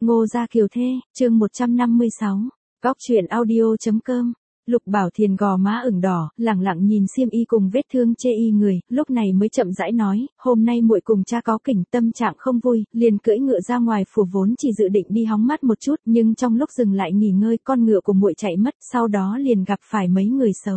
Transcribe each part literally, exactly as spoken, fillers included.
Ngô Gia Kiều Thê, chương một trăm năm mươi sáu, Góc truyện audio.com. Lục Bảo Thiền gò má ửng đỏ, lẳng lặng nhìn xiêm y cùng vết thương chê y người, lúc này mới chậm rãi nói, hôm nay muội cùng cha có kỉnh, tâm trạng không vui, liền cưỡi ngựa ra ngoài phủ, vốn chỉ dự định đi hóng mát một chút, nhưng trong lúc dừng lại nghỉ ngơi, con ngựa của muội chạy mất, sau đó liền gặp phải mấy người xấu.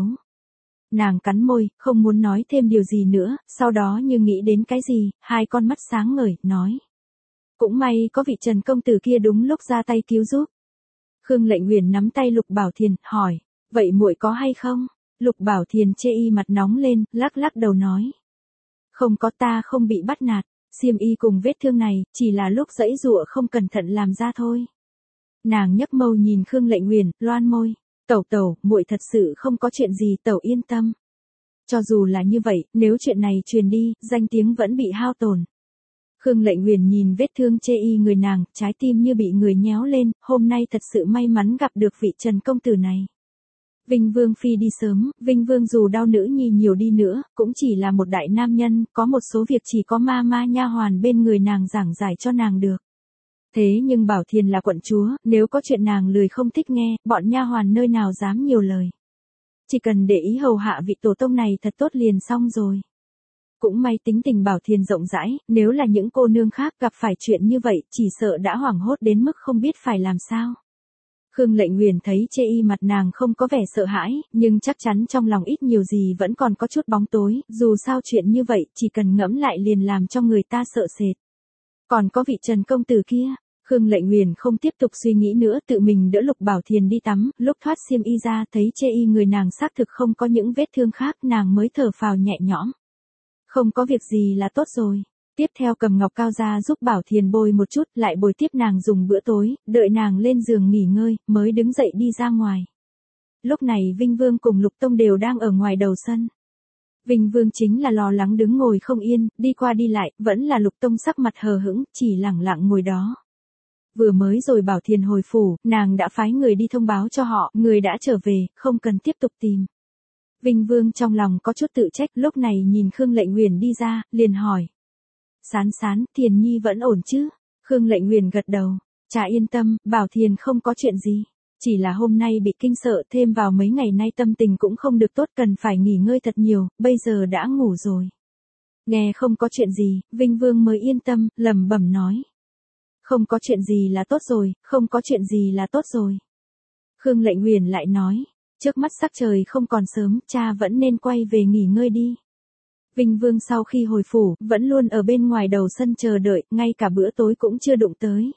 Nàng cắn môi, không muốn nói thêm điều gì nữa, sau đó như nghĩ đến cái gì, hai con mắt sáng ngời, nói. Cũng may có vị Trần công tử kia đúng lúc ra tay cứu giúp. Khương Lệnh Uyển nắm tay Lục Bảo Thiền, hỏi, vậy muội có hay không? Lục Bảo Thiền chê y mặt nóng lên, lắc lắc đầu nói. Không có, ta không bị bắt nạt, xiêm y cùng vết thương này, chỉ là lúc giãy giụa không cẩn thận làm ra thôi. Nàng nhấc mâu nhìn Khương Lệnh Uyển, loan môi, tẩu tẩu, muội thật sự không có chuyện gì, tẩu yên tâm. Cho dù là như vậy, nếu chuyện này truyền đi, danh tiếng vẫn bị hao tổn. Khương Lệnh Uyển nhìn vết thương chê y người nàng, trái tim như bị người nhéo lên, hôm nay thật sự may mắn gặp được vị Trần công tử này. Vinh Vương phi đi sớm, Vinh Vương dù đau nữ nhi nhiều đi nữa, cũng chỉ là một đại nam nhân, có một số việc chỉ có ma ma nha hoàn bên người nàng giảng giải cho nàng được. Thế nhưng Bảo Thiền là quận chúa, nếu có chuyện nàng lười không thích nghe, bọn nha hoàn nơi nào dám nhiều lời. Chỉ cần để ý hầu hạ vị tổ tông này thật tốt liền xong rồi. Cũng may tính tình Bảo Thiền rộng rãi, nếu là những cô nương khác gặp phải chuyện như vậy, chỉ sợ đã hoảng hốt đến mức không biết phải làm sao. Khương Lệnh Uyển thấy chê y mặt nàng không có vẻ sợ hãi, nhưng chắc chắn trong lòng ít nhiều gì vẫn còn có chút bóng tối, dù sao chuyện như vậy, chỉ cần ngẫm lại liền làm cho người ta sợ sệt. Còn có vị Trần công tử kia, Khương Lệnh Uyển không tiếp tục suy nghĩ nữa, tự mình đỡ Lục Bảo Thiền đi tắm, lúc thoát xiêm y ra thấy chê y người nàng xác thực không có những vết thương khác, nàng mới thở phào nhẹ nhõm. Không có việc gì là tốt rồi. Tiếp theo cầm ngọc cao ra giúp Bảo Thiền bôi một chút, lại bồi tiếp nàng dùng bữa tối, đợi nàng lên giường nghỉ ngơi, mới đứng dậy đi ra ngoài. Lúc này Vinh Vương cùng Lục Tông đều đang ở ngoài đầu sân. Vinh Vương chính là lo lắng đứng ngồi không yên, đi qua đi lại, vẫn là Lục Tông sắc mặt hờ hững, chỉ lẳng lặng ngồi đó. Vừa mới rồi Bảo Thiền hồi phủ, nàng đã phái người đi thông báo cho họ, người đã trở về, không cần tiếp tục tìm. Vinh Vương trong lòng có chút tự trách, lúc này nhìn Khương Lệnh Uyển đi ra, liền hỏi. Sán sán, Thiền nhi vẫn ổn chứ? Khương Lệnh Uyển gật đầu. Cha yên tâm, Bảo Thiền không có chuyện gì. Chỉ là hôm nay bị kinh sợ, thêm vào mấy ngày nay tâm tình cũng không được tốt, cần phải nghỉ ngơi thật nhiều, bây giờ đã ngủ rồi. Nghe không có chuyện gì, Vinh Vương mới yên tâm, lẩm bẩm nói. Không có chuyện gì là tốt rồi, không có chuyện gì là tốt rồi. Khương Lệnh Uyển lại nói. Trước mắt sắc trời không còn sớm, cha vẫn nên quay về nghỉ ngơi đi. Vinh Vương sau khi hồi phủ, vẫn luôn ở bên ngoài đầu sân chờ đợi, ngay cả bữa tối cũng chưa đụng tới.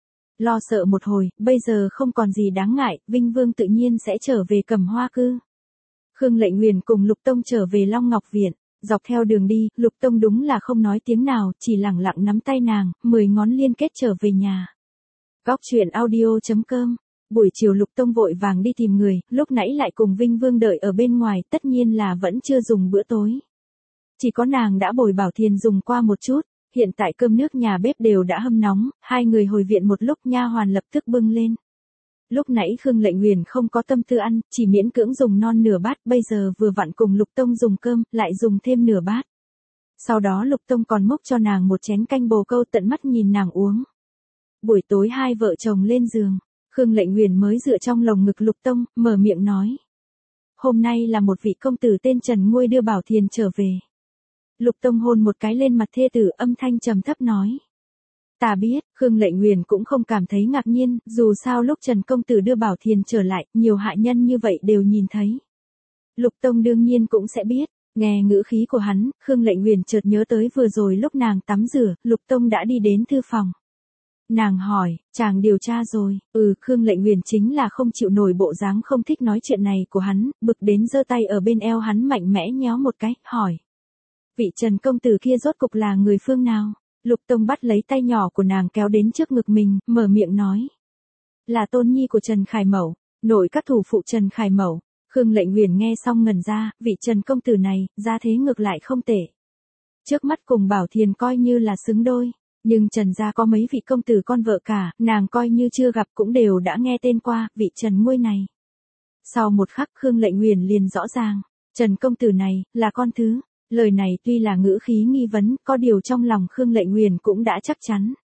Lo sợ một hồi, bây giờ không còn gì đáng ngại, Vinh Vương tự nhiên sẽ trở về Cẩm Hoa Cư. Khương Lệnh Uyển cùng Lục Tông trở về Long Ngọc Viện, dọc theo đường đi, Lục Tông đúng là không nói tiếng nào, chỉ lẳng lặng nắm tay nàng, mười ngón liên kết trở về nhà. Góc truyện audio.com. Buổi chiều Lục Tông vội vàng đi tìm người, lúc nãy lại cùng Vinh Vương đợi ở bên ngoài, tất nhiên là vẫn chưa dùng bữa tối. Chỉ có nàng đã bồi Bảo Thiền dùng qua một chút, hiện tại cơm nước nhà bếp đều đã hâm nóng, hai người hồi viện một lúc nha hoàn lập tức bưng lên. Lúc nãy Khương Lệnh Uyển không có tâm tư ăn, chỉ miễn cưỡng dùng non nửa bát, bây giờ vừa vặn cùng Lục Tông dùng cơm, lại dùng thêm nửa bát. Sau đó Lục Tông còn múc cho nàng một chén canh bồ câu, tận mắt nhìn nàng uống. Buổi tối hai vợ chồng lên giường. Khương Lệnh Uyển mới dựa trong lồng ngực Lục Tông, mở miệng nói. Hôm nay là một vị công tử tên Trần Nguôi đưa Bảo Thiền trở về. Lục Tông hôn một cái lên mặt thê tử, âm thanh trầm thấp nói. Ta biết, Khương Lệnh Uyển cũng không cảm thấy ngạc nhiên, dù sao lúc Trần công tử đưa Bảo Thiền trở lại, nhiều hạ nhân như vậy đều nhìn thấy. Lục Tông đương nhiên cũng sẽ biết, nghe ngữ khí của hắn, Khương Lệnh Uyển chợt nhớ tới vừa rồi lúc nàng tắm rửa, Lục Tông đã đi đến thư phòng. Nàng hỏi, chàng điều tra rồi, ừ, Khương Lệnh Uyển chính là không chịu nổi bộ dáng không thích nói chuyện này của hắn, bực đến giơ tay ở bên eo hắn mạnh mẽ nhéo một cái, hỏi. Vị Trần công tử kia rốt cục là người phương nào? Lục Tông bắt lấy tay nhỏ của nàng kéo đến trước ngực mình, mở miệng nói. Là tôn nhi của Trần Khải Mẩu, nội các thủ phụ Trần Khải Mẩu. Khương Lệnh Uyển nghe xong ngẩn ra, vị Trần công tử này, ra thế ngược lại không tệ. Trước mắt cùng Bảo Thiền coi như là xứng đôi. Nhưng Trần gia có mấy vị công tử con vợ cả, nàng coi như chưa gặp cũng đều đã nghe tên qua, vị Trần Nguôi này. Sau một khắc Khương Lệnh Uyển liền rõ ràng, Trần công tử này, là con thứ. Lời này tuy là ngữ khí nghi vấn, có điều trong lòng Khương Lệnh Uyển cũng đã chắc chắn.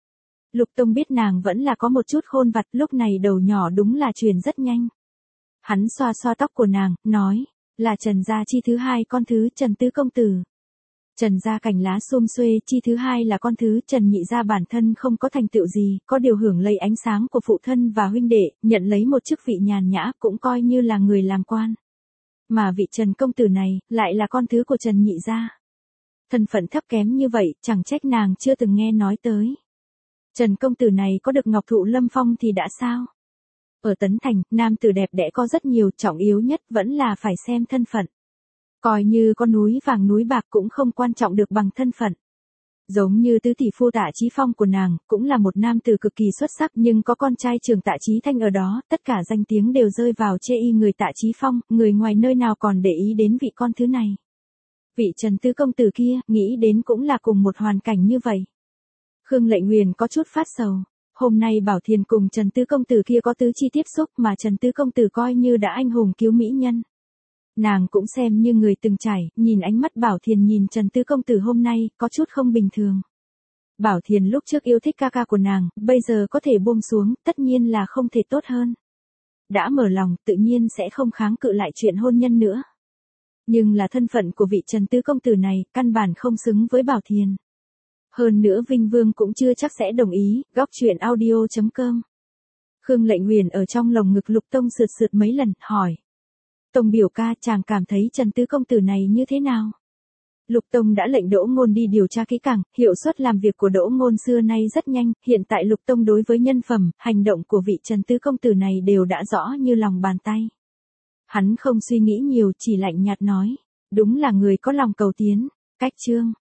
Lục Tông biết nàng vẫn là có một chút khôn vặt, lúc này đầu nhỏ đúng là truyền rất nhanh. Hắn xoa xoa tóc của nàng, nói, là Trần gia chi thứ hai con thứ Trần Tứ Công Tử. Trần gia cành lá xum xuê chi thứ hai là con thứ Trần Nhị gia bản thân không có thành tựu gì, có điều hưởng lấy ánh sáng của phụ thân và huynh đệ, nhận lấy một chức vị nhàn nhã cũng coi như là người làm quan. Mà vị Trần Công Tử này, lại là con thứ của Trần Nhị gia. Thân phận thấp kém như vậy, chẳng trách nàng chưa từng nghe nói tới. Trần Công Tử này có được Ngọc Thụ Lâm Phong thì đã sao? Ở Tấn Thành, nam tử đẹp đẽ có rất nhiều, trọng yếu nhất vẫn là phải xem thân phận. Coi như có núi vàng núi bạc cũng không quan trọng được bằng thân phận. Giống như tứ tỷ phu Tạ Chí Phong của nàng, cũng là một nam tử cực kỳ xuất sắc nhưng có con trai Trường Tạ Chí Thanh ở đó, tất cả danh tiếng đều rơi vào chê y người Tạ Chí Phong, người ngoài nơi nào còn để ý đến vị con thứ này. Vị Trần Tứ Công Tử kia, nghĩ đến cũng là cùng một hoàn cảnh như vậy. Khương Lệnh Nguyền có chút phát sầu. Hôm nay Bảo Thiền cùng Trần Tứ Công Tử kia có tứ chi tiếp xúc mà Trần Tứ Công Tử coi như đã anh hùng cứu mỹ nhân. Nàng cũng xem như người từng trải, nhìn ánh mắt Bảo Thiền nhìn Trần Tứ Công Tử hôm nay, có chút không bình thường. Bảo Thiền lúc trước yêu thích ca ca của nàng, bây giờ có thể buông xuống, tất nhiên là không thể tốt hơn. Đã mở lòng, tự nhiên sẽ không kháng cự lại chuyện hôn nhân nữa. Nhưng là thân phận của vị Trần Tứ Công Tử này, căn bản không xứng với Bảo Thiền. Hơn nữa Vinh Vương cũng chưa chắc sẽ đồng ý, góc truyện audio chấm com. Khương Lệnh Nguyền ở trong lồng ngực Lục Tông sượt sượt mấy lần, hỏi. Tông biểu ca, chàng cảm thấy Trần Tứ Công Tử này như thế nào? Lục Tông đã lệnh Đỗ Ngôn đi điều tra kỹ càng, hiệu suất làm việc của Đỗ Ngôn xưa nay rất nhanh, hiện tại Lục Tông đối với nhân phẩm, hành động của vị Trần Tứ Công Tử này đều đã rõ như lòng bàn tay. Hắn không suy nghĩ nhiều, chỉ lạnh nhạt nói, đúng là người có lòng cầu tiến. Cách chương